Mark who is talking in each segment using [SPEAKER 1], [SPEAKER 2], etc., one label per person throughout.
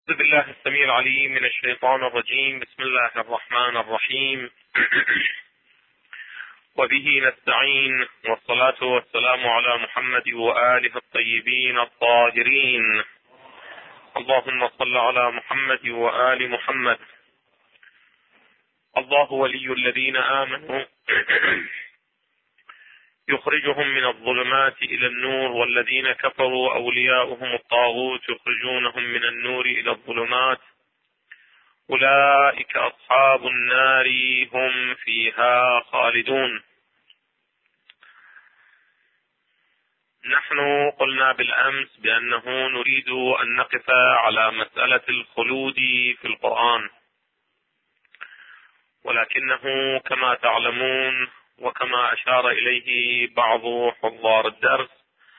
[SPEAKER 1] أعوذ بالله السميع العليم من الشيطان الرجيم. بسم الله الرحمن الرحيم. وبه نستعين، والصلاة والسلام على محمد وآله الطيبين الطاهرين. اللهم صل على محمد وآل محمد. الله ولي الذين آمنوا يخرجهم من الظلمات إلى النور، والذين كفروا أولياؤهم الطاغوت يخرجونهم من النور إلى الظلمات، أولئك أصحاب النار هم فيها خالدون. نحن قلنا بالأمس بأنه نريد أن نقف على مسألة الخلود في القرآن، ولكنه كما تعلمون وكما أشار إليه بعض حضار الدرس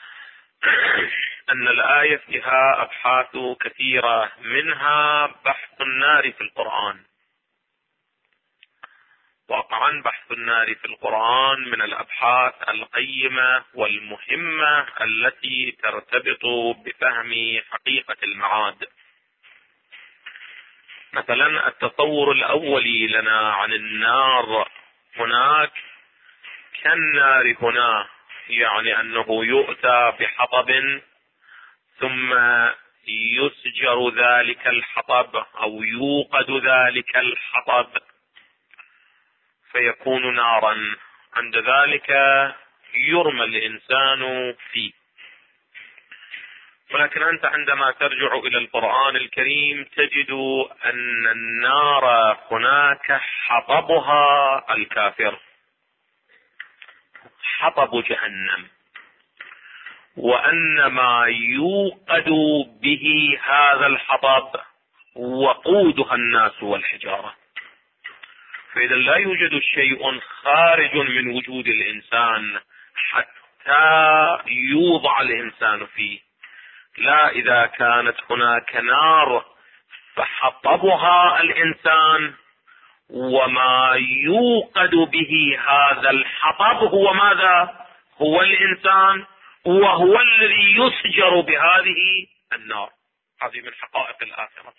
[SPEAKER 1] أن الآية فيها أبحاث كثيرة، منها بحث النار في القرآن. واقعا بحث النار في القرآن من الأبحاث القيمة والمهمة التي ترتبط بفهم حقيقة المعاد. مثلا التصور الأولي لنا عن النار هناك كالنار هنا، يعني أنه يؤتى بحطب ثم يسجر ذلك الحطب أو يوقد ذلك الحطب فيكون نارا، عند ذلك يرمى الإنسان فيه. ولكن أنت عندما ترجع إلى القرآن الكريم تجد أن النار هناك حطبها الكافر، حطب جهنم، وأن ما يوقد به هذا الحطب وقودها الناس والحجارة. فإذا لا يوجد شيء خارج من وجود الإنسان حتى يوضع الإنسان فيه، لا إذا كانت هناك نار فحطبها الإنسان، وما يوقد به هذا الحطب هو ماذا؟ هو الإنسان، وهو الذي يسجر بهذه النار. هذه من حقائق الآخرة.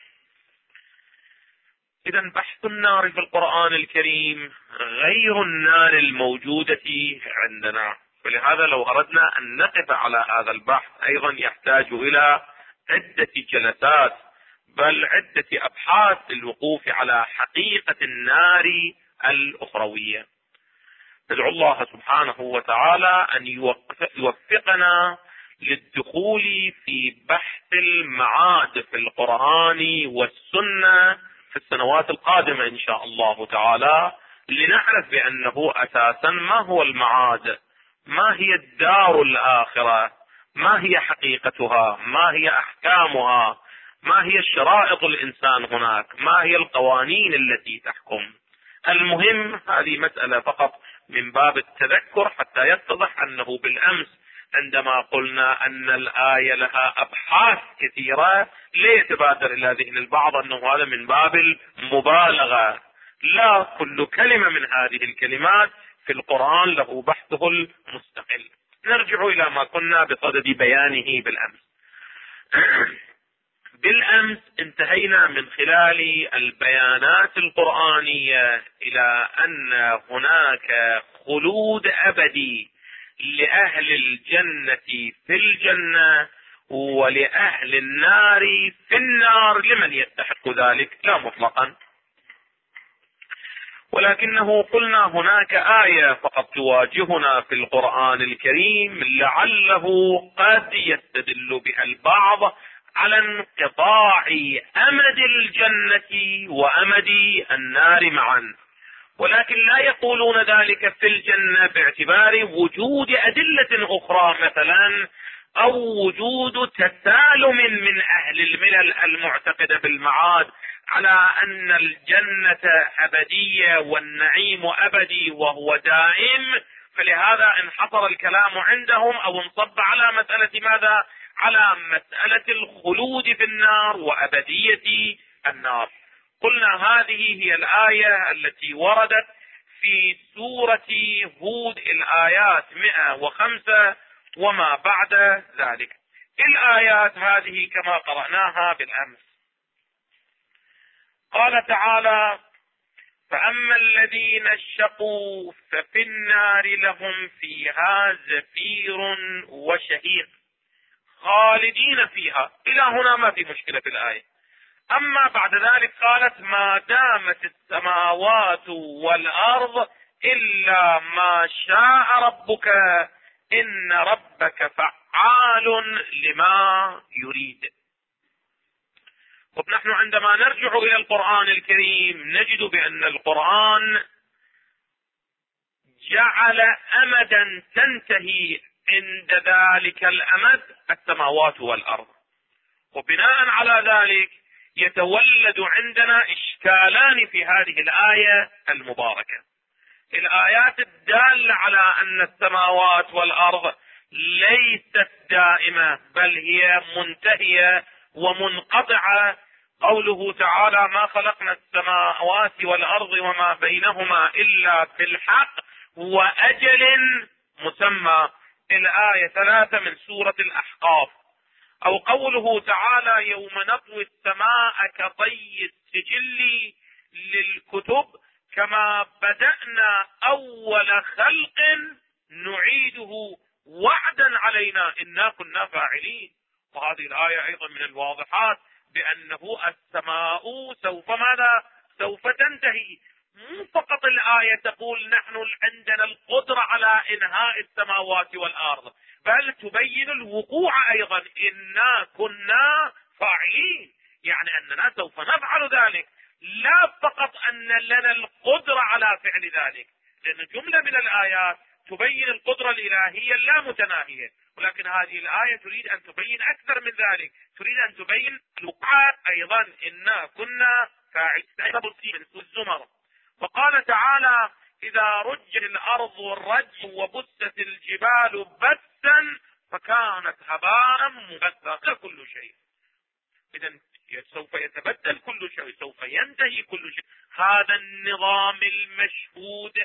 [SPEAKER 1] إذن بحث النار في القرآن الكريم غير النار الموجودة عندنا، فلهذا لو أردنا أن نقف على هذا البحث أيضا يحتاج إلى عدة جلسات، بل عدة أبحاث للوقوف على حقيقة النار الأخروية. ندعو الله سبحانه وتعالى أن يوفقنا للدخول في بحث المعاد في القرآن والسنة في السنوات القادمة إن شاء الله تعالى، لنعرف بأنه أساسا ما هو المعاد، ما هي الدار الآخرة، ما هي حقيقتها، ما هي أحكامها، ما هي شرائط الإنسان هناك، ما هي القوانين التي تحكم. المهم هذه مسألة فقط من باب التذكر حتى يتضح أنه بالأمس عندما قلنا أن الآية لها أبحاث كثيرة لا يتبادر إلى ذهن البعض أنه هذا من باب المبالغة. لا، كل كلمة من هذه الكلمات في القرآن له بحثه المستقل. نرجع إلى ما كنا بصدد بيانه بالأمس. بالأمس انتهينا من خلال البيانات القرآنية إلى أن هناك خلود أبدي لأهل الجنة في الجنة، ولأهل النار في النار، لمن يستحق ذلك؟ لا مطلقا. ولكنه قلنا هناك آية فقط تواجهنا في القرآن الكريم لعله قد يستدل بها البعض على انقطاع أمد الجنة وأمد النار معا، ولكن لا يقولون ذلك في الجنة باعتبار وجود أدلة أخرى، مثلا أو وجود تسالم من أهل الملل المعتقدة بالمعاد على أن الجنة أبدية والنعيم أبدي وهو دائم، فلهذا انحصر الكلام عندهم أو انصب على مسألة ماذا؟ على مسألة الخلود في النار وأبدية النار. قلنا هذه هي الآية التي وردت في سورة هود، الآيات 105 وما بعد ذلك. الآيات هذه كما قرأناها بالأمس قال تعالى: فأما الذين شقوا ففي النار لهم فيها زفير وشهيق خالدين فيها. إلى هنا ما في مشكلة في الآية. أما بعد ذلك قالت: ما دامت السماوات والأرض إلا ما شاء ربك إن ربك فعال لما يريد. ونحن عندما نرجع إلى القرآن الكريم نجد بأن القرآن جعل أمدا تنتهي عند ذلك الأمد السماوات والأرض، وبناء على ذلك يتولد عندنا إشكالان في هذه الآية المباركة. الآيات الدالة على أن السماوات والأرض ليست دائمة بل هي منتهية ومنقطعة. قوله تعالى: ما خلقنا السماوات والأرض وما بينهما إلا بالحق وأجل مسمى، الآية 3 من سورة الأحقاف. أو قوله تعالى: يوم نطوي السماء كطي السجل للكتب كما بدأنا أول خلق نعيده وعدا علينا إنا كنا فاعلين. وهذه الآية أيضا من الواضحات بأنه السماء سوف ماذا؟ سوف تنتهي. مو فقط الآية تقول نحن عندنا القدرة على إنهاء السماوات والأرض، بل تبين الوقوع أيضا، إنا كنا فاعلين، يعني أننا سوف نفعل ذلك. لا فقط أن لنا القدرة على فعل ذلك، لأن جملة من الآيات تبين القدرة الإلهية اللامتناهية، ولكن هذه الآية تريد أن تبين أكثر من ذلك، تريد أن تبين الوقوع أيضا، إنا كنا فاعلين. من الزمر. وقال تعالى: إذا رجت الأرض رجا وبست الجبال بسا فكانت هباء منبثا. كل شيء إذا سوف يتبدل كل شيء، سوف ينتهي كل شيء. هذا النظام المشهود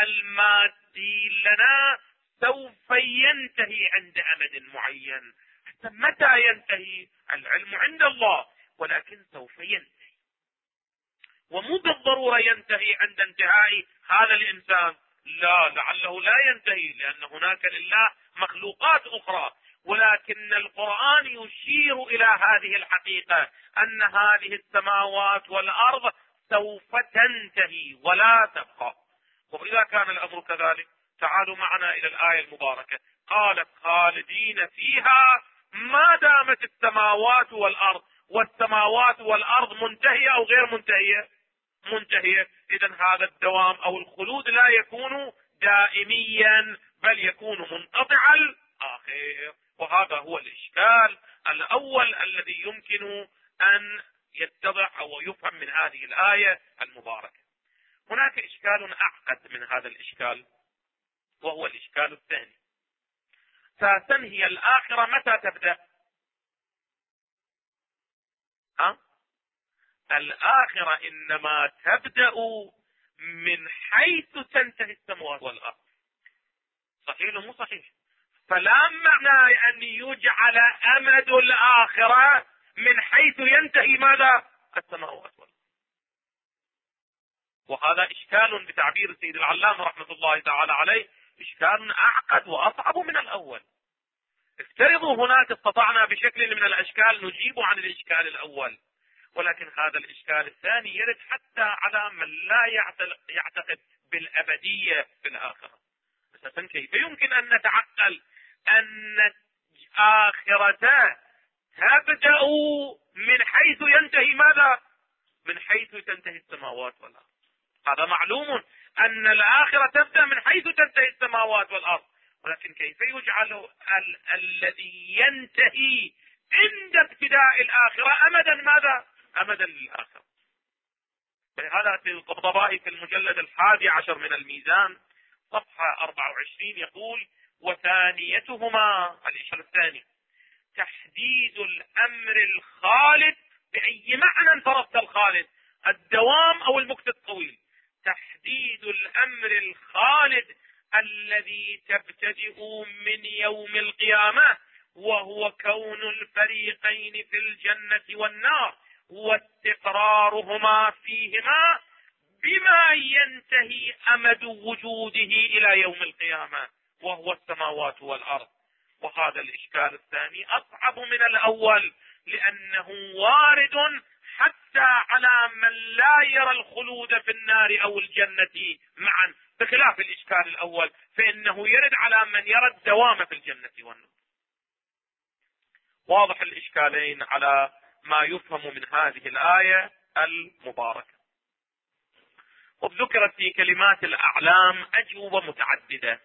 [SPEAKER 1] المادي لنا سوف ينتهي عند أمد معين. حتى متى ينتهي؟ العلم عند الله، ولكن سوف ينتهي، ومو بالضرورة ينتهي عند انتهاء هذا الإنسان، لا، لعله لا ينتهي، لأن هناك لله مخلوقات أخرى. ولكن القرآن يشير إلى هذه الحقيقة، أن هذه السماوات والأرض سوف تنتهي ولا تبقى. وإذا كان الأمر كذلك تعالوا معنا إلى الآية المباركة. قالت: خالدين فيها ما دامت السماوات والأرض. والسماوات والأرض منتهية أو غير منتهية؟ منتهية. إذا هذا الدوام أو الخلود لا يكون دائميا بل يكون منقطع الآخر. وهذا هو الإشكال الأول الذي يمكن أن يتضح أو يفهم من هذه الآية المباركة. هناك إشكال أعقد من هذا الإشكال، وهو الإشكال الثاني. ستنهي الآخرة متى تبدأ؟ الآخرة إنما تبدأ من حيث تنتهي السماوات والأرض. صحيح ولا مو صحيح؟ فلا معنى أن يجعل أمد الآخرة من حيث ينتهي ماذا؟ السماوات والأرض. وهذا إشكال بتعبير السيد العلامة رحمة الله تعالى عليه، إشكال أعقد وأصعب من الأول. افترضوا هناك استطعنا بشكل من الأشكال نجيب عن الإشكال الأول، ولكن هذا الإشكال الثاني يرد حتى على من لا يعتقد بالأبدية في الآخرة. أساسا كيف يمكن أن نتعقل أن الآخرة تبدأ من حيث ينتهي ماذا؟ من حيث تنتهي السماوات والأرض. هذا معلوم أن الآخرة تبدأ من حيث تنتهي السماوات والأرض، ولكن كيف يجعل الذي ينتهي عند ابتداء الآخرة أمدا ماذا؟ أمدا للآخرة. فهذا في الطبطبائي في المجلد 11 من الميزان صفحة 24 يقول: وثانيتهما، الإشارة الثاني، تحديد الأمر الخالد. بأي معنى فرضت الخالد؟ الدوام أو المكث الطويل؟ تحديد الأمر الخالد الذي تبتدئ من يوم القيامة، وهو كون الفريقين في الجنة والنار، واستقرارهما فيهما بما ينتهي أمد وجوده إلى يوم القيامة، وهو السماوات والأرض. وهذا الإشكال الثاني أصعب من الأول، لأنه وارد حتى على من لا يرى الخلود في النار أو الجنة معا، بخلاف الإشكال الأول فإنه يرد على من يرى الدوام في الجنة والنار. واضح الإشكالين على ما يفهم من هذه الآية المباركة. وذكرت في كلمات الأعلام أجوبة متعددة،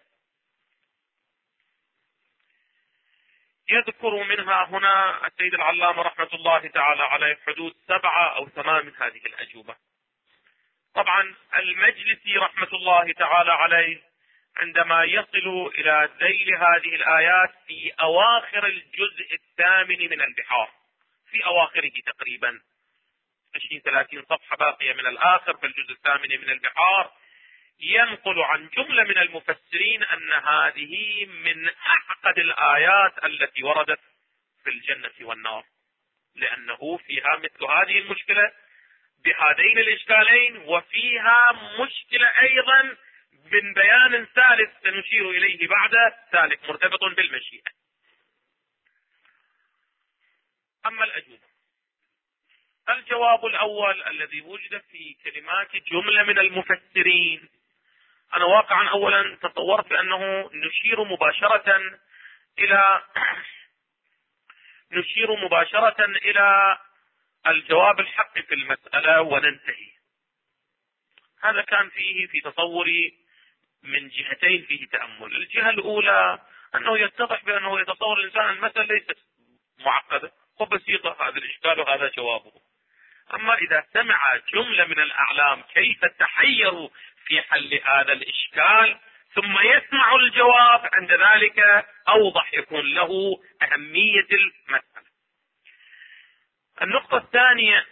[SPEAKER 1] يذكر منها هنا السيد العلامة رحمة الله تعالى عليه حدود 7 أو 8 من هذه الأجوبة. طبعا المجلسي رحمة الله تعالى عليه عندما يصل إلى ذيل هذه الآيات في أواخر الجزء 8 من البحار، في أواخره تقريبا 20-30 صفحة باقية من الآخر في الجزء 8 من البحار، ينقل عن جملة من المفسرين أن هذه من أعقد الآيات التي وردت في الجنة والنار، لأنه فيها مثل هذه المشكلة بهذين الإشكالين، وفيها مشكلة أيضا من بيان ثالث سنشير إليه بعد ذلك مرتبط بالمشيئة. أما الأجوبة، الجواب الأول الذي وجد في كلمات جملة من المفسرين، أنا واقعا أولا تصورت أنه نشير مباشرة إلى الجواب الحق في المسألة وننتهي. هذا كان فيه في تصوري من جهتين فيه تأمل. الجهة الأولى أنه يتضح بأنه يتصور الإنسان المسألة ليست معقدة وبسيطة، هذا الإشكال وهذا جوابه. أما إذا سمع جملة من الأعلام كيف تحيروا في حل هذا الإشكال ثم يسمع الجواب، عند ذلك أوضح يكون له أهمية المسألة. النقطة الثانية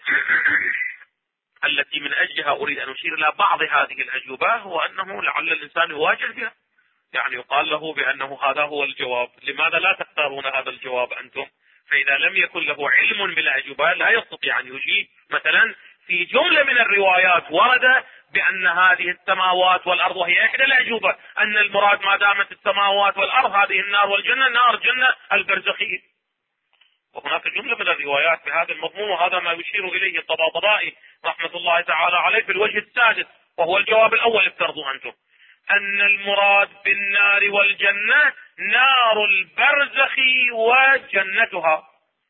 [SPEAKER 1] التي من أجلها أريد أن أشير إلى بعض هذه الأجوبة هو أنه لعل الإنسان يواجه بها، يعني يقال له بأنه هذا هو الجواب، لماذا لا تختارون هذا الجواب أنتم؟ فإذا لم يكن له علم بالأجوبة لا يستطيع أن يجيب. مثلا في جملة من الروايات ورد بأن هذه السماوات والأرض، وهي إحدى الأجوبة، أن المراد ما دامت السماوات والأرض هذه النار والجنة، نار جنة البرزخية. وهناك جملة من الروايات بهذا المضمون، وهذا ما يشير إليه الطباطبائي رحمة الله تعالى عليه في الوجه السادس، وهو الجواب الأول افترضوا أنتم، أن المراد بالنار والجنة نار البرزخ وجنتها،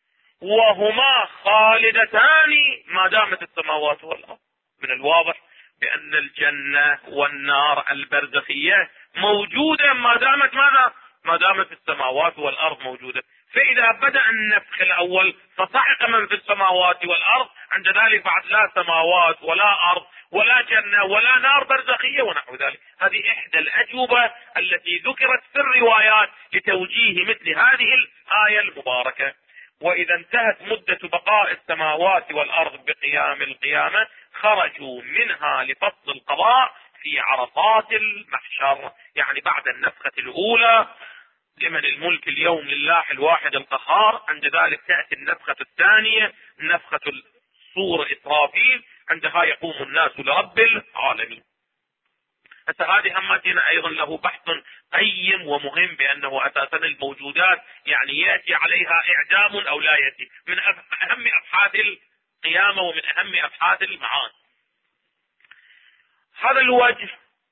[SPEAKER 1] وهما خالدتان ما دامت السماوات والأرض. من الواضح بأن الجنة والنار البرزخية موجودة ما دامت ماذا؟ ما دامت السماوات والأرض موجودة. فإذا بدأ النفخ الأول فصعق من في السماوات والأرض، عند ذلك بعد لا سماوات ولا أرض ولا جنة ولا نار برزخية ونحو ذلك. هذه إحدى الأجوبة التي ذكرت في الروايات لتوجيه مثل هذه الآية المباركة. وإذا انتهت مدة بقاء السماوات والأرض بقيام القيامة خرجوا منها لفصل القضاء في عرصات المحشر، يعني بعد النفخة الأولى لمن الملك اليوم لله الواحد القهار، عند ذلك تأتي النفخة الثانية نفخة الصور إسرافيل، عندها يقوم الناس لرب العالمين. هذه همتنا أيضا له بحث قيم ومهم، بأنه أساسا الموجودات يعني يأتي عليها إعدام أو لا يأتي، من أهم أبحاث القيامة ومن أهم أبحاث المعاد. هذا الوجه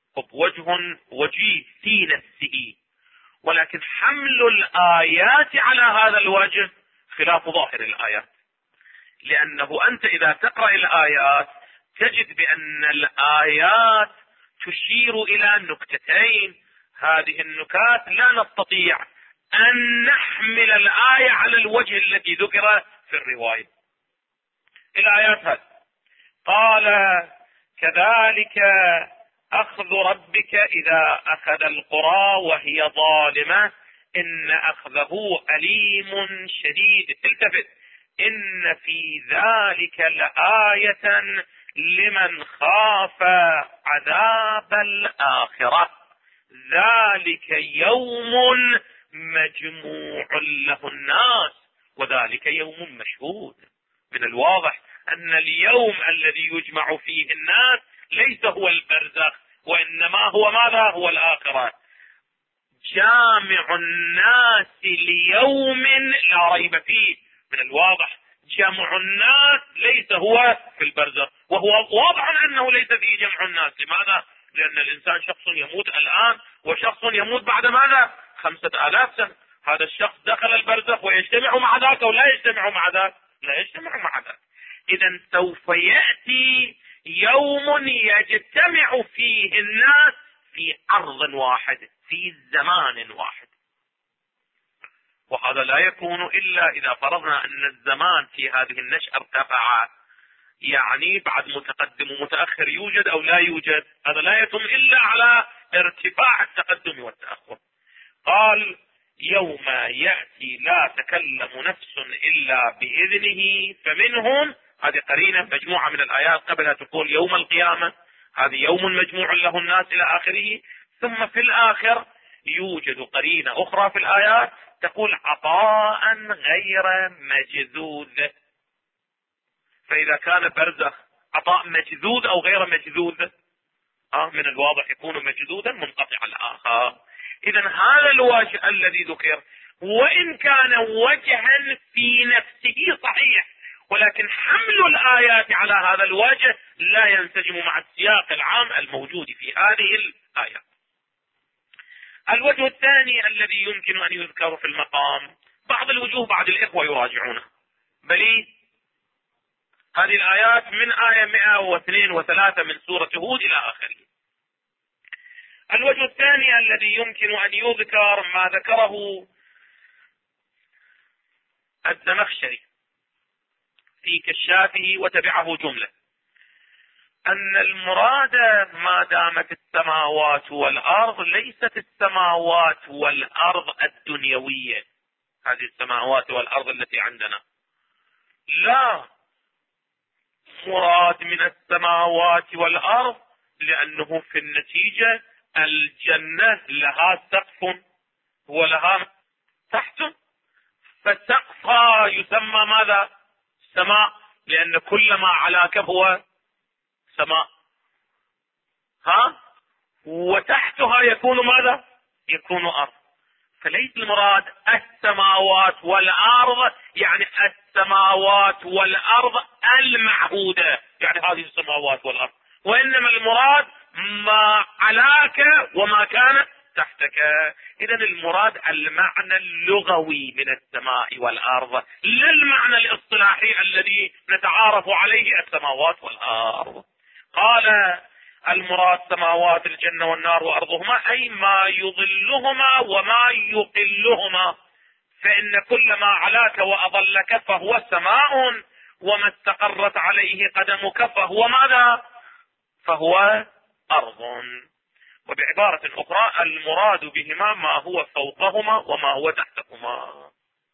[SPEAKER 1] وجيه في نفسه، ولكن حمل الآيات على هذا الوجه خلاف ظاهر الآيات، لأنه أنت إذا تقرأ الآيات تجد بأن الآيات تشير إلى نكتتين. هذه النكات لا نستطيع أن نحمل الآية على الوجه الذي ذكر في الرواية. الآيات هذه قال كذلك أخذ ربك إذا أخذ القرى وهي ظالمة إن أخذه أليم شديد. التفت، إن في ذلك لآية لمن خاف عذاب الآخرة ذلك يوم مجموع له الناس وذلك يوم مشهود. من الواضح أن اليوم الذي يجمع فيه الناس ليس هو البرزخ، وإنما هو ماذا؟ هو الآخرة. جامع الناس ليوم لا ريب فيه. من الواضح جمع الناس ليس هو في البرزخ، وهو واضح أنه ليس فيه جمع الناس. لماذا؟ لأن الإنسان شخص يموت الآن وشخص يموت بعد ماذا؟ 5000 سنة. هذا الشخص دخل البرزخ ويجتمع مع ذاك ولا يجتمع مع ذاك؟ لا يجتمع مع ذاك. إذا سوف يأتي يوم يجتمع فيه الناس في أرض واحد، في زمان واحد، وهذا لا يكون إلا إذا فرضنا أن الزمان في هذه النشأة ارتفع. يعني بعد متقدم ومتأخر يوجد أو لا يوجد، هذا لا يتم إلا على ارتفاع التقدم والتأخر. قال يوم يأتي لا تكلم نفس إلا بإذنه فمنهم، هذه قرينة مجموعة من الآيات قبلها تقول يوم القيامة، هذه يوم مجموع له الناس إلى آخره. ثم في الآخر يوجد قرينة أخرى في الآيات تقول عطاء غير مجذوذ. فإذا كان برزخ عطاء مجذوذ أو غير مجذوذ، من الواضح يكون مجذوذا منقطع الآخر. إذا هذا الوجه الذي ذكر وإن كان وجها في نفسه صحيح، ولكن حمل الآيات على هذا الوجه لا ينسجم مع السياق العام الموجود في هذه الآيات. الوجه الثاني الذي يمكن أن يذكر في المقام، بعض الوجوه بعض الإخوة يراجعونه، بل هذه الآيات من آية 102 و3 من سورة هود إلى آخره. الوجه الثاني الذي يمكن أن يذكر ما ذكره الزمخشري في كشافه وتبعه جملة، أن المراد ما دامت السماوات والأرض ليست السماوات والأرض الدنيوية، هذه السماوات والأرض التي عندنا، لا، مراد من السماوات والأرض لأنه في النتيجة الجنة لها سقف ولها تحت، فسقفها يسمى ماذا؟ سماء، لأن كل ما علاك هو سماء، وتحتها يكون ماذا؟ يكون أرض. فليس المراد السماوات والأرض يعني السماوات والأرض المعهودة، يعني هذه السماوات والأرض، وإنما المراد ما علاك وما كان تحتك. إذن المراد المعنى اللغوي من السماء والأرض، لا المعنى الاصطلاحي الذي نتعارف عليه السماوات والأرض. قال المراد سماوات الجنة والنار وأرضهما، أي ما يظلهما وما يقلهما، فإن كل ما علاك وأضلك فهو سماء، وما استقرت عليه قدمك فهو ماذا؟ فهو أرض. وبعبارة أخرى المراد بهما ما هو فوقهما وما هو تحتهما.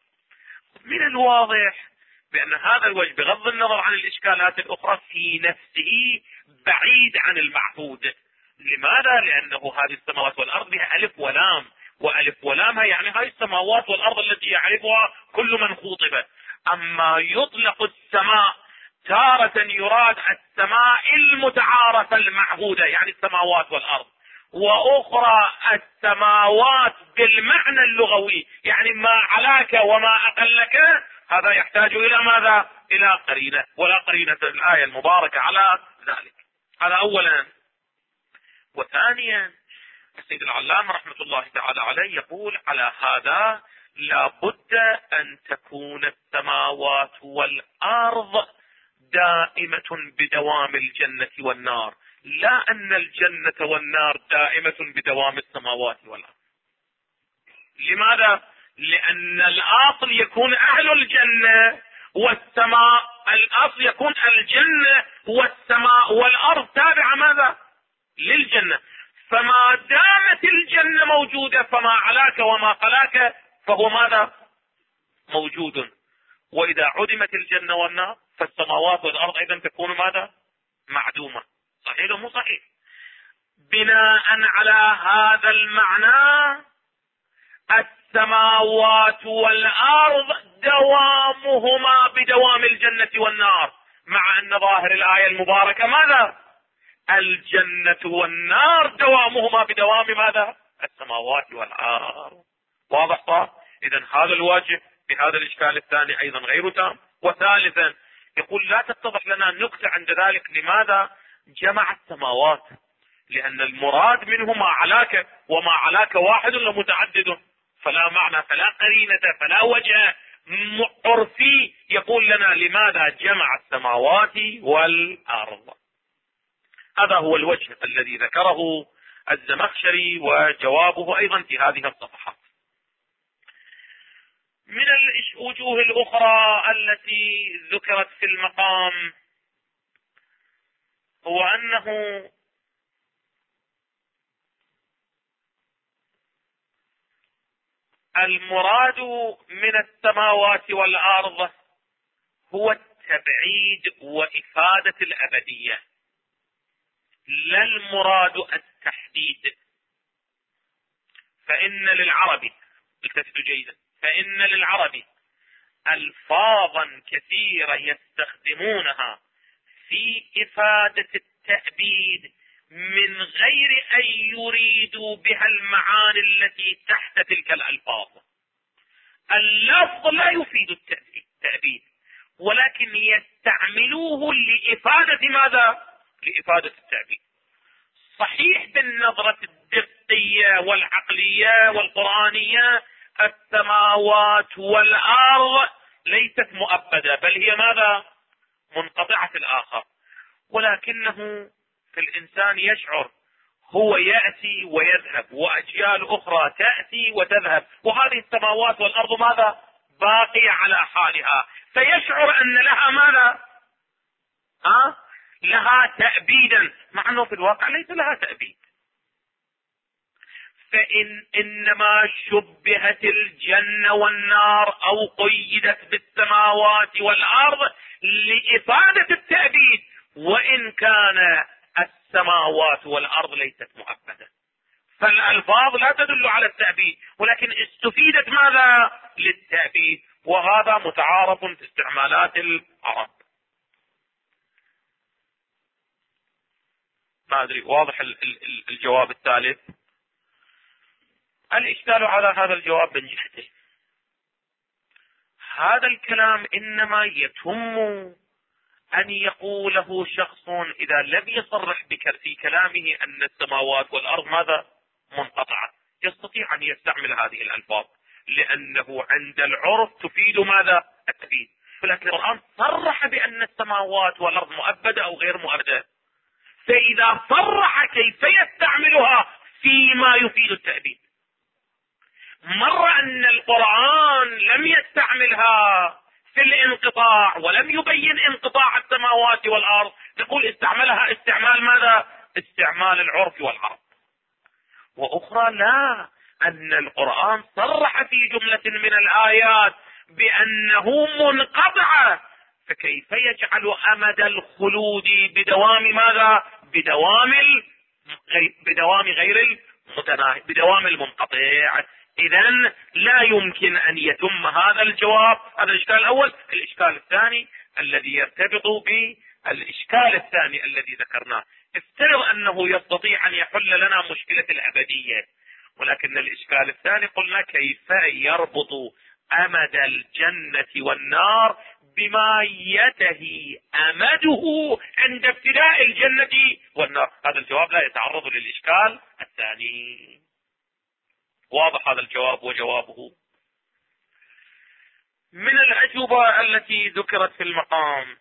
[SPEAKER 1] من الواضح بأن هذا الوجه بغض النظر عن الإشكالات الأخرى في نفسه بعيد عن المعهود. لماذا؟ لأنه هذه السماوات والأرض بها ألف ولام، وألف ولامها يعني هذه السماوات والأرض التي يعرفها كل من خوطب. أما يطلق السماء تارة يراد السماء المتعارفة المعهودة يعني السماوات والأرض، وأخرى السماوات بالمعنى اللغوي يعني ما علاك وما أقلك. هذا يحتاج إلى ماذا؟ إلى قرينة، ولا قرينة الآية المباركة على ذلك. هذا أولا. وثانيا السيد العلامة رحمة الله تعالى عليه يقول على هذا لابد أن تكون السماوات والأرض دائمة بدوام الجنة والنار، لا أن الجنة والنار دائمة بدوام السماوات والأرض. لماذا؟ لأن الأصل يكون أهل الجنة والسماء، الأصل يكون الجنة والسماء والأرض تابعة ماذا؟ للجنة. فما دامت الجنة موجودة فما علاك وما قلاك فهو ماذا؟ موجود. وإذا عدمت الجنة والنار فالسماوات والأرض أيضا تكون ماذا؟ معدومة. صحيح مو صحيح؟ بناء على هذا المعنى السماوات والأرض دوامهما بدوام الجنة والنار، مع أن ظاهر الآية المباركة ماذا؟ الجنة والنار دوامهما بدوام ماذا؟ السماوات والأرض. واضح صار؟ إذا هذا الواجب بهذا الإشكال الثاني أيضا غير تام. وثالثا يقول لا تتضح لنا النكتة عند ذلك، لماذا جمع السماوات؟ لأن المراد منه ما علاك، وما علاك واحد ومتعدد، فلا معنى فلا قرينة فلا وجه عرفي يقول لنا لماذا جمع السماوات والأرض. هذا هو الوجه الذي ذكره الزمخشري، وجوابه أيضا في هذه الصفحات. من الوجوه الأخرى التي ذكرت في المقام هو أنه المراد من السماوات والأرض هو التبعيد وإفادة الأبدية، لا المراد التحديد. فإن للعرب، التفتوا جيدا، فإن للعرب ألفاظا كثيرة يستخدمونها في إفادة التأبيد من غير أن يريدوا بها المعاني التي تحت تلك الألفاظ. اللفظ لا يفيد التأبيد، ولكن يستعملوه لإفادة ماذا؟ لإفادة التأبيد. صحيح بالنظرة الدقية والعقلية والقرآنية السماوات والأرض ليست مؤبدة، بل هي ماذا؟ منقطعة الآخر، ولكنه في الإنسان يشعر هو يأتي ويذهب، وأجيال أخرى تأتي وتذهب، وهذه السماوات والأرض ماذا؟ باقية على حالها، فيشعر أن لها ماذا؟ لها تأبيدا، مع أنه في الواقع ليس لها تأبيد. إنما شبهت الجنة والنار أو قيدت بالسماوات والأرض لإفادة التأبيد، وإن كان السماوات والأرض ليست مؤبدة، فالألفاظ لا تدل على التأبيد، ولكن استفيدت ماذا؟ للتأبيد، وهذا متعارف في استعمالات العرب. ما أدري واضح الجواب الثالث. الإشكال على هذا الجواب من جهته، هذا الكلام إنما يتم أن يقوله شخص إذا لم يصرح في كلامه أن السماوات والأرض ماذا؟ منقطعة، يستطيع أن يستعمل هذه الألفاظ لأنه عند العرف تفيد ماذا؟ التأبيد. ولكن القرآن صرح بأن السماوات والأرض مؤبدة أو غير مؤبدة، فإذا صرح كيف يستعملها فيما يفيد التأبيد؟ مر أن القرآن لم يستعملها في الانقطاع ولم يبين انقطاع السماوات والأرض، نقول استعملها استعمال ماذا؟ استعمال العرف والعرب. وأخرى لا، أن القرآن صرح في جملة من الآيات بأنه منقطع، فكيف يجعل أمد الخلود بدوام ماذا؟ بدوام غير المتناهي، بدوام المنقطع. إذن لا يمكن أن يتم هذا الجواب. هذا الإشكال الأول. الإشكال الثاني الذي يرتبط بالإشكال الثاني الذي ذكرناه، افترض أنه يستطيع أن يحل لنا مشكلة الأبدية، ولكن الإشكال الثاني قلنا كيف يربط أمد الجنة والنار بما يتهي أمده عند ابتداء الجنة والنار. هذا الجواب لا يتعرض للإشكال الثاني. واضح هذا الجواب وجوابه. من الأجوبة التي ذكرت في المقام،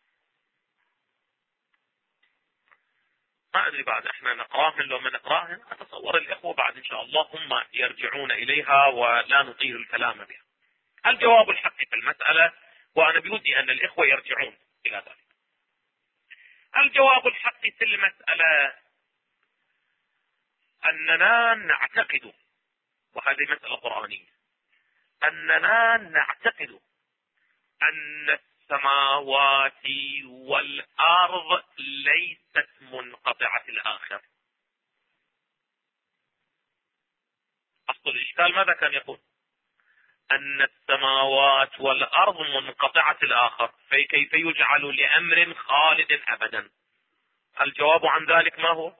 [SPEAKER 1] ما أدري بعد احنا نقراهن لو ما نقراهن، أتصور الإخوة بعد إن شاء الله هم يرجعون إليها ولا نطيل الكلام بها. الجواب الحقي في المسألة، وأنا بودي أن الإخوة يرجعون إلى ذلك. الجواب الحقي في المسألة أننا نعتقد، وهذه مسألة قرآنية، أننا نعتقد أن السماوات والأرض ليست منقطعة الآخر. أصل الإشكال ماذا كان يقول؟ أن السماوات والأرض منقطعة الآخر، فكيف يجعل لأمر خالد أبدا؟ الجواب عن ذلك ما هو؟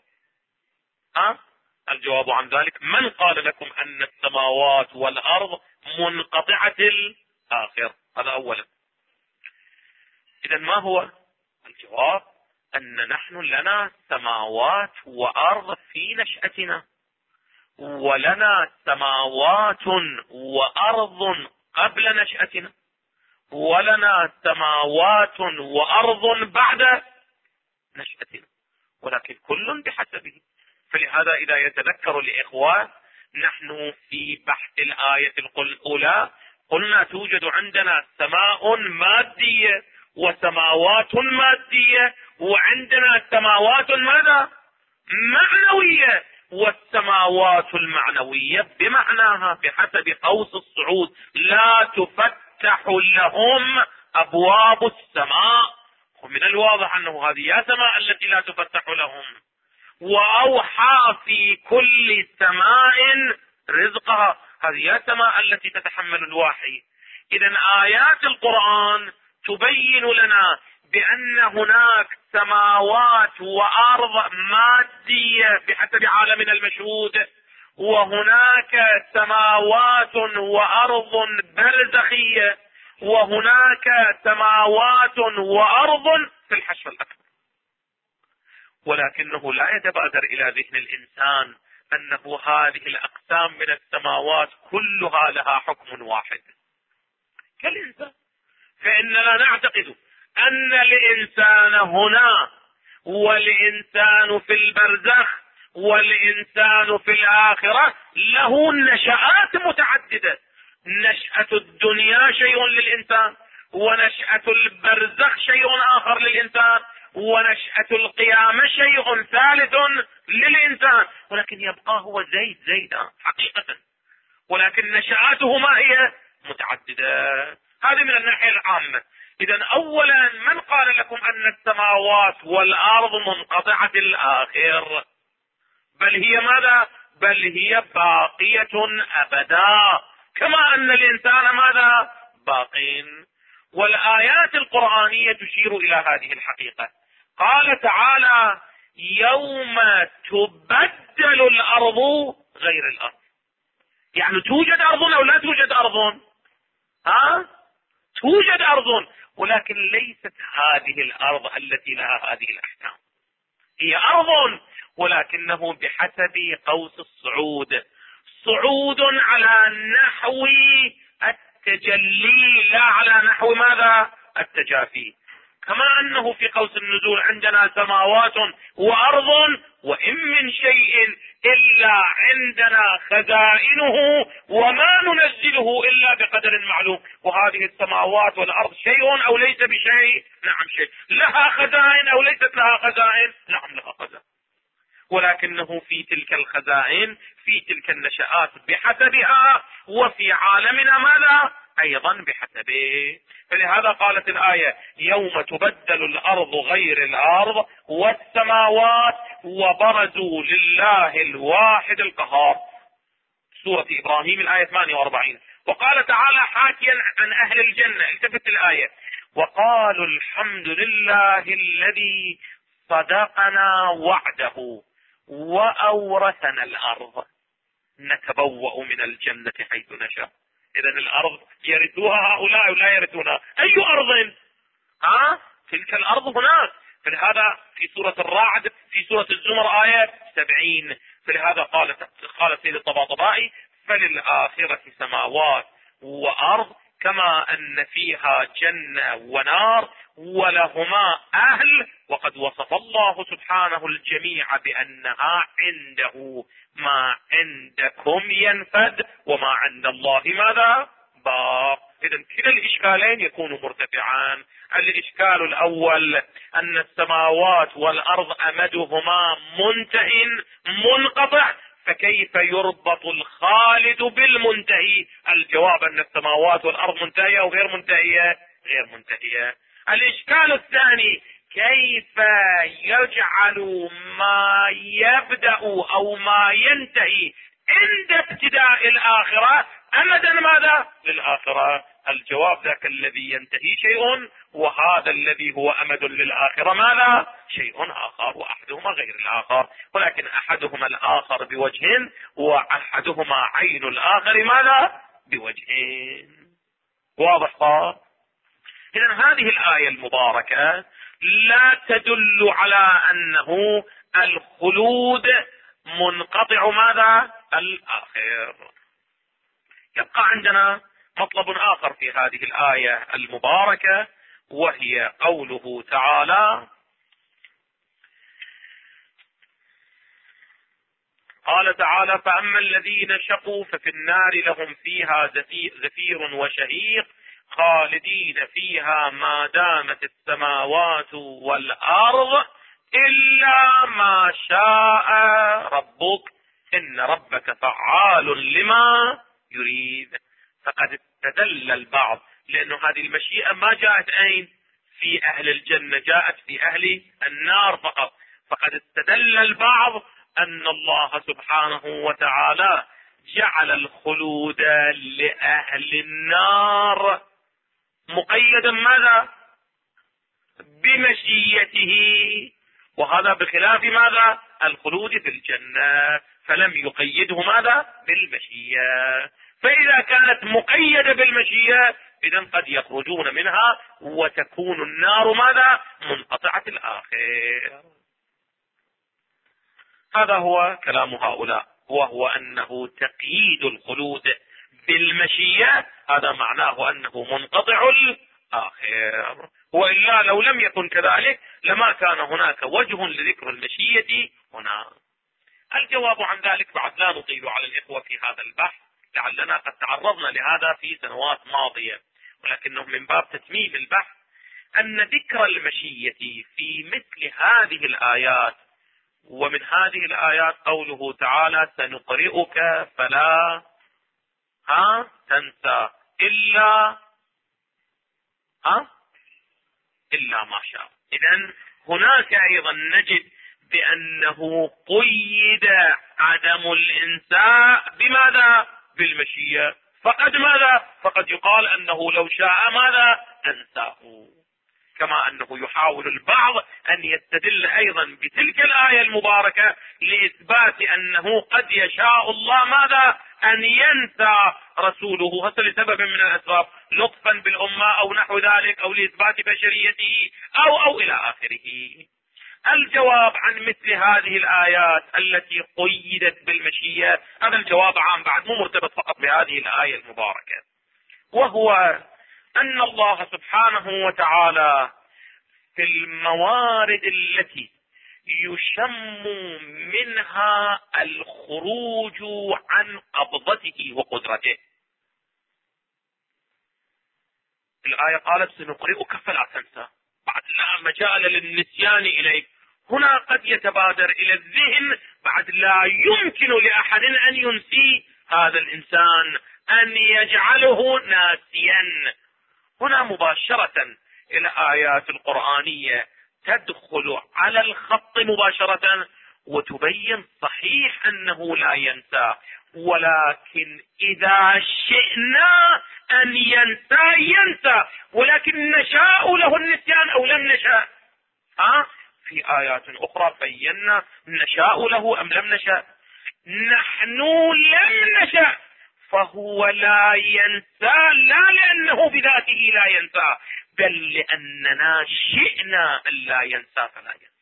[SPEAKER 1] الجواب عن ذلك: من قال لكم أن السماوات والأرض منقطعة الآخر؟ هذا أولا. إذن ما هو الجواب؟ أن نحن لنا سماوات وأرض في نشأتنا، ولنا سماوات وأرض قبل نشأتنا، ولنا سماوات وأرض بعد نشأتنا، ولكن كل بحسبه. فلهذا إذا يتذكر الإخوة، نحن في بحث الآية الأولى قلنا توجد عندنا سماء مادية وسماوات مادية، وعندنا سماوات ماذا؟ معنوية. والسماوات المعنوية بمعناها بحسب قوس الصعود لا تفتح لهم أبواب السماء، ومن الواضح أنه هذه يا سماء التي لا تفتح لهم، وأوحى في كل سماء رزقها، هذه يا سماء التي تتحمل الوحي. إذن آيات القرآن تبين لنا بأن هناك سماوات وأرض مادية بحسب عالمنا المشهود، وهناك سماوات وأرض برزخية، وهناك سماوات وأرض في الحشر الأكبر. ولكنه لا يتبادر إلى ذهن الإنسان أنه هذه الأقسام من السماوات كلها لها حكم واحد كالإنسان. فإننا نعتقد أن الإنسان هنا، والإنسان في البرزخ، والإنسان في الآخرة له نشآت متعددة. نشأة الدنيا شيء للإنسان، ونشأة البرزخ شيء آخر للإنسان، ونشأة القيامة شيء ثالث للإنسان، ولكن يبقى هو زيدا حقيقة، ولكن نشآته ما هي؟ متعددة. هذه من الناحية العامة. إذن أولا، من قال لكم أن السماوات والأرض منقطعة الآخر؟ بل هي ماذا؟ بل هي باقية أبدا، كما أن الإنسان ماذا؟ باقين. والآيات القرآنية تشير إلى هذه الحقيقة. قال تعالى: يوم تبدل الأرض غير الأرض. يعني توجد أرض أو لا توجد أرض؟ توجد أرض، ولكن ليست هذه الأرض التي لها هذه الأحكام. هي أرض، ولكنه بحسب قوس الصعود، صعود على نحو التجلي لا على نحو ماذا؟ التجافي. كما أنه في قوس النزول عندنا سماوات وأرض، وإن من شيء إلا عندنا خزائنه وما ننزله إلا بقدر معلوم. وهذه السماوات والأرض شيء أو ليس بشيء؟ نعم شيء. لها خزائن أو ليست لها خزائن؟ نعم لها خزائن، ولكنه في تلك الخزائن في تلك النشآت بحسبها، وفي عالمنا ماذا؟ أيضا بحسبه. فلهذا قالت الآية: يوم تبدل الأرض غير الأرض والسماوات وبرزوا لله الواحد القهار. سورة إبراهيم الآية 48. وقال تعالى حاكيا عن أهل الجنة، التفت الآية: وقالوا الحمد لله الذي صدقنا وعده وأورثنا الأرض نتبوأ من الجنة حيث نشاء. إذن الأرض يرثوها هؤلاء ولا يرثونها؟ أي أرض؟ تلك الأرض هناك. فلهذا في سورة الرعد، في سورة الزمر آية 70. فلهذا قال سيد الطباطبائي: فللآخرة سماوات وأرض كما أن فيها جنة ونار ولهما أهل. وقد وصف الله سبحانه الجميع بأنها عنده. ما عندكم ينفد وما عند الله ماذا؟ باق. إذن كلا الإشكالين يكونوا مرتفعان. الإشكال الأول أن السماوات والأرض أمدهما منتهٍ منقطع، فكيف يربط الخالد بالمنتهي؟ الجواب أن السماوات والأرض منتهية أو غير منتهية؟ غير منتهية. الإشكال الثاني: كيف يجعل ما يبدأ أو ما ينتهي عند ابتداء الآخرة أمدا ماذا؟ للآخرة. الجواب ذاك الذي ينتهي شيء، وهذا الذي هو أمد للآخرة ماذا؟ شيء آخر، وأحدهما غير الآخر، ولكن أحدهما الآخر بوجه، وأحدهما عين الآخر ماذا؟ بوجه. واضح صار؟ إذن هذه الآية المباركة لا تدل على أنه الخلود منقطع ماذا؟ الآخر. يبقى عندنا مطلب آخر في هذه الآية المباركة، وهي قوله تعالى: قال تعالى: فأما الذين شقوا ففي النار لهم فيها زفير وشهيق خالدين فيها ما دامت السماوات والأرض إلا ما شاء ربك إن ربك فعال لما يريد. فقد استدل البعض، لأنه هذه المشيئة ما جاءت أين؟ في أهل الجنة، جاءت في أهل النار فقط. فقد استدل البعض أن الله سبحانه وتعالى جعل الخلود لأهل النار مقيدا ماذا؟ بمشيته، وهذا بخلاف ماذا؟ الخلود في الجنة، فلم يقيده ماذا؟ بالمشيئة. فإذا كانت مقيدة بالمشيئة إذن قد يخرجون منها وتكون النار ماذا؟ منقطعة الآخر. هذا هو كلام هؤلاء، وهو أنه تقييد الخلود بالمشيئة هذا معناه أنه منقطع الآخر، وإلا لو لم يكن كذلك لما كان هناك وجه لذكر المشيئة هنا. الجواب عن ذلك بعد لا نطيل على الإخوة في هذا البحث، لعلنا قد تعرضنا لهذا في سنوات ماضية، ولكنه من باب تتميم البحث أن ذكر المشيئة في مثل هذه الآيات، ومن هذه الآيات قوله تعالى: سنقرئك فلا تنسى إلا ما شاء. إذن هناك أيضا نجد بأنه قيد عدم الإنساء بماذا؟ بالمشيئة. فقد ماذا؟ فقد يقال أنه لو شاء ماذا؟ أنساه. كما أنه يحاول البعض أن يستدل أيضا بتلك الآية المباركة لإثبات أنه قد يشاء الله ماذا؟ أن ينسى رسوله، هذا لسبب من الأسباب، لطفا بالأمة أو نحو ذلك، أو لإثبات بشريته أو إلى آخره. الجواب عن مثل هذه الآيات التي قيدت بالمشيئة هذا الجواب عام بعد، مو مرتبط فقط بهذه الآية المباركة، وهو أن الله سبحانه وتعالى في الموارد التي يشم منها الخروج عن قبضته وقدرته. الآية قالت: سنقرئك فلا تنسى، بعد لا مجال للنسيان إليك. هنا قد يتبادر إلى الذهن بعد لا يمكن لأحد أن ينسي هذا الإنسان، أن يجعله ناسيا. هنا مباشرة الآيات القرآنية تدخل على الخط مباشرة وتبين صحيح أنه لا ينسى، ولكن إذا شئنا أن ينسى، ولكن نشاء له النسيان أو لم نشاء. في آيات أخرى بينا نشاء له أم لم نشاء. نحن لم نشاء فهو لا ينسى، لا لأنه بذاته لا ينسى، بل لأننا شئنا أن لا ينسى فلا ينسى.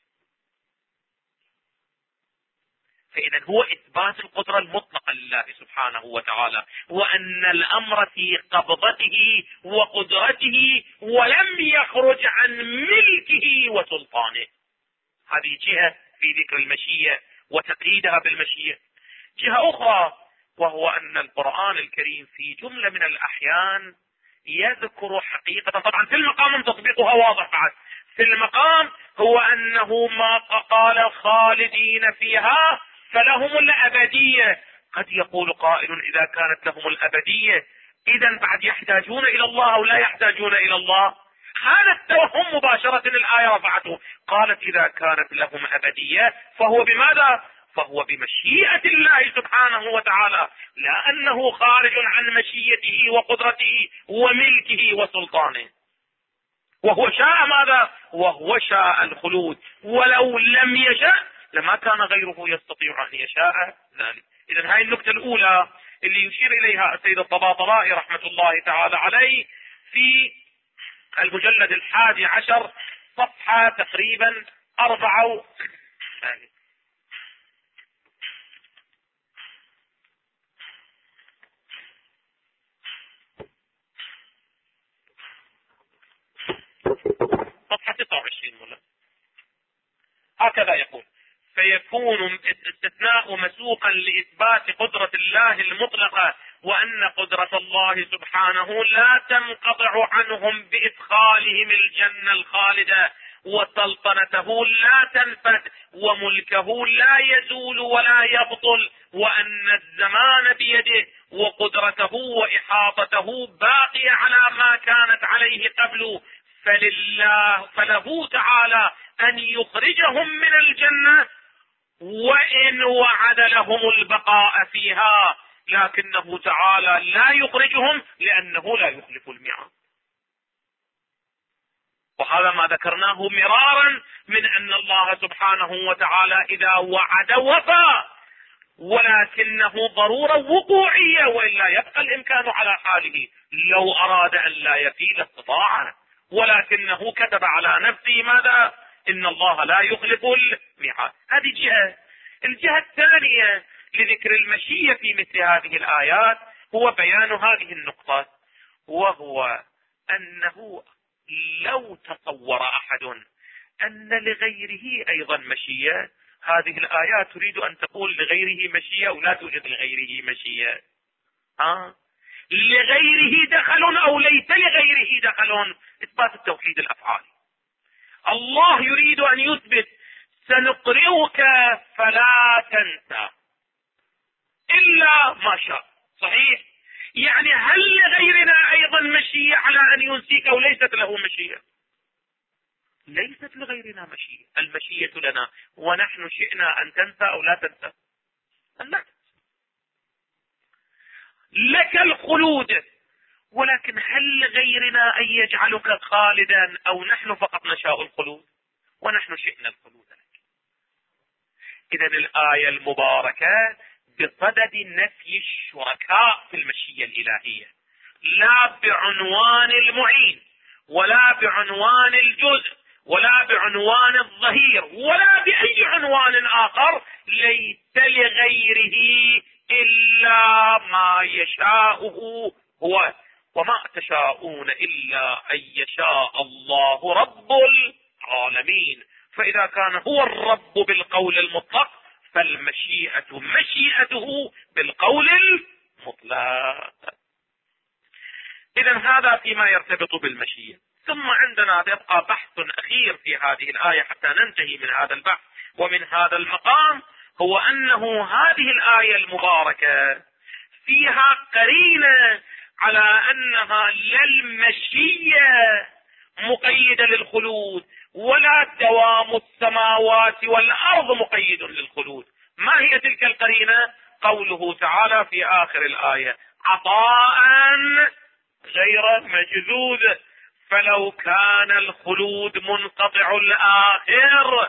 [SPEAKER 1] فإذا هو إثبات القدرة المطلقة لله سبحانه وتعالى، وأن الأمر في قبضته وقدرته ولم يخرج عن ملكه وسلطانه. هذه جهة في ذكر المشيئة وتقييدها بالمشيئة. جهة أخرى وهو أن القرآن الكريم في جملة من الأحيان يذكر حقيقة، طبعا في المقام تطبيقها واضح بعد، في المقام هو أنه ما قال خالدين فيها فلهم الأبدية. قد يقول قائل: إذا كانت لهم الأبدية إذن بعد يحتاجون إلى الله أو لا يحتاجون إلى الله؟ هذا التوهم مباشرة الآية رفعته، قالت إذا كانت لهم أبدية فهو بماذا؟ فهو بمشيئة الله سبحانه وتعالى، لا أنه خارج عن مشيته وقدرته وملكه وسلطانه. وهو شاء ماذا؟ وهو شاء الخلود، ولو لم يشاء لما كان غيره يستطيع أن يشاء ذلك. إذن هاي النقطة الأولى اللي يشير إليها السيد الطباطبائي رحمة الله تعالى عليه في المجلد 11 صفحة تقريبا 4. صفحة 29 هكذا يقول: فيكون استثناء مسوقا لإثبات قدرة الله المطلقة، وأن قدرة الله سبحانه لا تنقطع عنهم بإدخالهم الجنة الخالدة، وسلطنته لا تنفد، وملكه لا يزول ولا يبطل، وأن الزمان بيده، وقدرته وإحاطته باقية على ما كانت عليه قبل. فله تعالى أن يخرجهم من الجنة وإن وعد لهم البقاء فيها، لكنه تعالى لا يخرجهم لأنه لا يخلف الميعاد. وهذا ما ذكرناه مرارا من أن الله سبحانه وتعالى إذا وعد وفى، ولكنه ضرورة وقوعية، وإلا يبقى الإمكان على حاله. لو أراد أن لا يفي لاستطاع، ولكنه كتب على نفسه ماذا؟ إن الله لا يخلف الميعاد. هذه جهة. الجهة الثانية لذكر المشيئة في مثل هذه الآيات هو بيان هذه النقطة، وهو أنه لو تصور أحد أن لغيره أيضا مشيئة، هذه الآيات تريد أن تقول لغيره مشيئة ولا توجد لغيره مشيئة. لغيره دخل أو ليس لغيره دخل، إثبات التوحيد الأفعالي. الله يريد أن يثبت: سنقرئك فلا تنسى إلا ما شاء. صحيح؟ يعني هل لغيرنا أيضا مشيئة على أن ينسيك أو ليست له مشيئة؟ ليست لغيرنا مشيئة، المشيئة لنا، ونحن شئنا أن تنسى أو لا تنسى. لا، لك الخلود، ولكن هل لغيرنا أن يجعلك خالدا أو نحن فقط نشاء الخلود؟ ونحن شئنا الخلود لك. إذن الآية المباركة بصدد نفي الشركاء في المشيئة الإلهية، لا بعنوان المعين، ولا بعنوان الجزء، ولا بعنوان الظهير، ولا بأي عنوان آخر. ليس لغيره إلا ما يشاءه هو، وما تشاءون إلا أن يشاء الله رب العالمين. فإذا كان هو الرب بالقول المطلق، فالمشيئة مشيئته بالقول المطلق. إذن هذا فيما يرتبط بالمشيئة. ثم عندنا يبقى بحث أخير في هذه الآية حتى ننتهي من هذا البحث ومن هذا المقام، هو أنه هذه الآية المباركة فيها قرينة على أنها لا المشيئة مقيدة للخلود، ولا دوام السماوات والأرض مقيد للخلود. ما هي تلك القرينة؟ قوله تعالى في آخر الآية: عطاء غير مجذوذ. فلو كان الخلود منقطع الآخر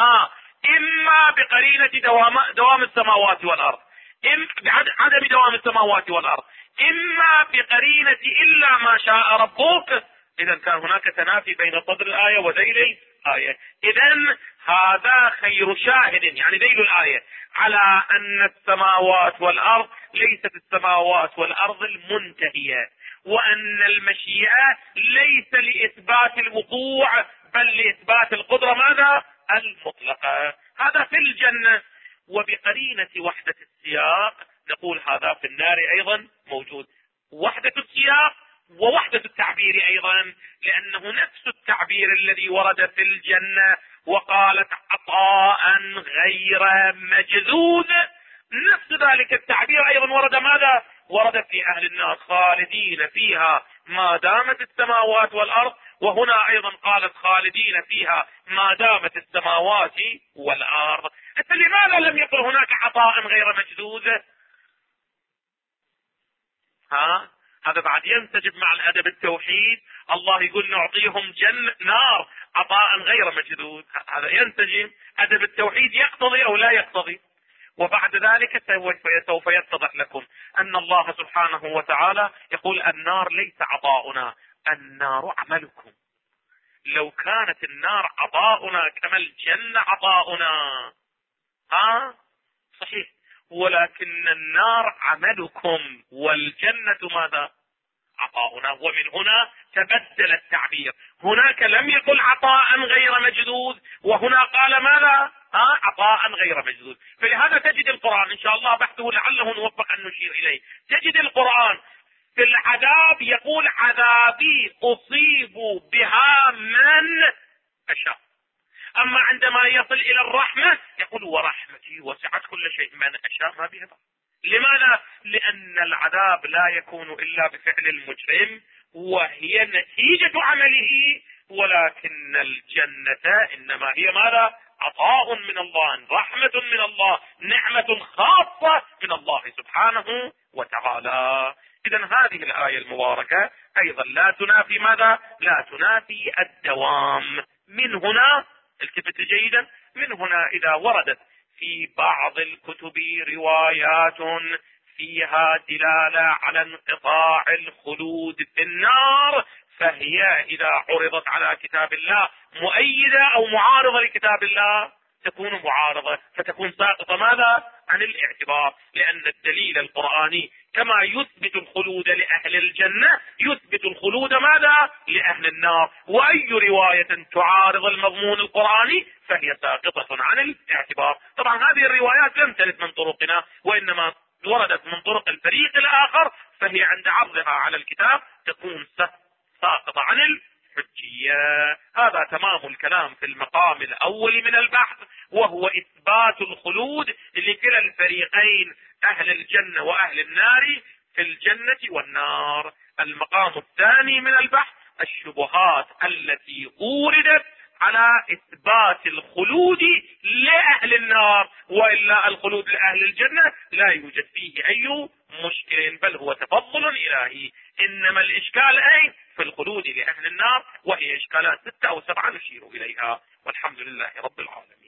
[SPEAKER 1] إما بقرينة دوام السماوات والأرض، عدم دوام السماوات والأرض، إما بقرينة إلا ما شاء ربك. إذن كان هناك تنافي بين صدر الآية وذيل الآية. إذن هذا خير شاهد، يعني ذيل الآية، على أن السماوات والأرض ليست السماوات والأرض المنتهية، وأن المشيئة ليس لإثبات الوقوع بل لإثبات القدرة ماذا؟ المطلقة. هذا في الجنة. وبقرينة وحدة السياق نقول هذا في النار أيضا موجود، وحدة السياق ووحدة التعبير أيضا، لأنه نفس التعبير الذي ورد في الجنة وقالت عطاء غير مجذوذ، نفس ذلك التعبير أيضا ورد ماذا؟ ورد في أهل النار خالدين فيها ما دامت السماوات والأرض، وهنا أيضا قالت خالدين فيها ما دامت السماوات والأرض. حتى فلماذا لم يقل هناك عطاء غير مجدود؟ هذا بعد ينسجم مع الادب التوحيد. الله يقول نعطيهم نار عطاء غير مجدود، هذا ينسجم. ادب التوحيد يقتضي او لا يقتضي؟ وبعد ذلك سوف يتضح لكم ان الله سبحانه وتعالى يقول النار ليس عطاؤنا، النار عملكم. لو كانت النار عطاؤنا كما الجنة عطاؤنا صحيح، ولكن النار عملكم والجنة ماذا؟ عطاؤنا. ومن هنا تبدل التعبير، هناك لم يقل عطاء غير مجدود، وهنا قال ماذا؟ عطاء غير مجدود. فلهذا تجد القرآن ان شاء الله بحثه لعله نوفق ان نشير اليه، تجد القرآن في العذاب يقول عذابي اصيب بها من اشاء، اما عندما يصل الى الرحمة يقول ورحمتي وسعت كل شيء، من اشاء ما بها. لماذا؟ لان العذاب لا يكون الا بفعل المجرم وهي نتيجة عمله، ولكن الجنة انما هي ماذا؟ عطاء من الله، رحمة من الله، نعمة خاصة من الله سبحانه وتعالى. اذا هذه الآية المباركة ايضا لا تنافي ماذا؟ لا تنافي الدوام. من هنا التفت جيدا، من هنا اذا وردت في بعض الكتب روايات فيها دلالة على انقطاع الخلود في النار، فهي اذا عرضت على كتاب الله مؤيدة او معارضة لكتاب الله تكون معارضة، فتكون ساقطة ماذا؟ عن الاعتبار، لان الدليل القرآني كما يثبت الخلود لأهل الجنة يثبت الخلود ماذا؟ لأهل النار. وأي رواية تعارض المضمون القرآني فهي ساقطة عن الاعتبار. طبعا هذه الروايات لم ترد من طرقنا، وإنما وردت من طرق الفريق الآخر، فهي عند عرضها على الكتاب تكون ساقطة عن الحجية. هذا تمام الكلام في المقام الأول من البحث، وهو إثبات الخلود لكلا الفريقين، أهل الجنة وأهل النار، في الجنة والنار. المقام الثاني من البحث الشبهات التي أوردت على إثبات الخلود لأهل النار، وإلا الخلود لأهل الجنة لا يوجد فيه أي مشكل، بل هو تفضل إلهي. إنما الإشكال أين؟ في الخلود لأهل النار، وهي إشكالات 6 أو 7 نشير إليها، والحمد لله رب العالمين.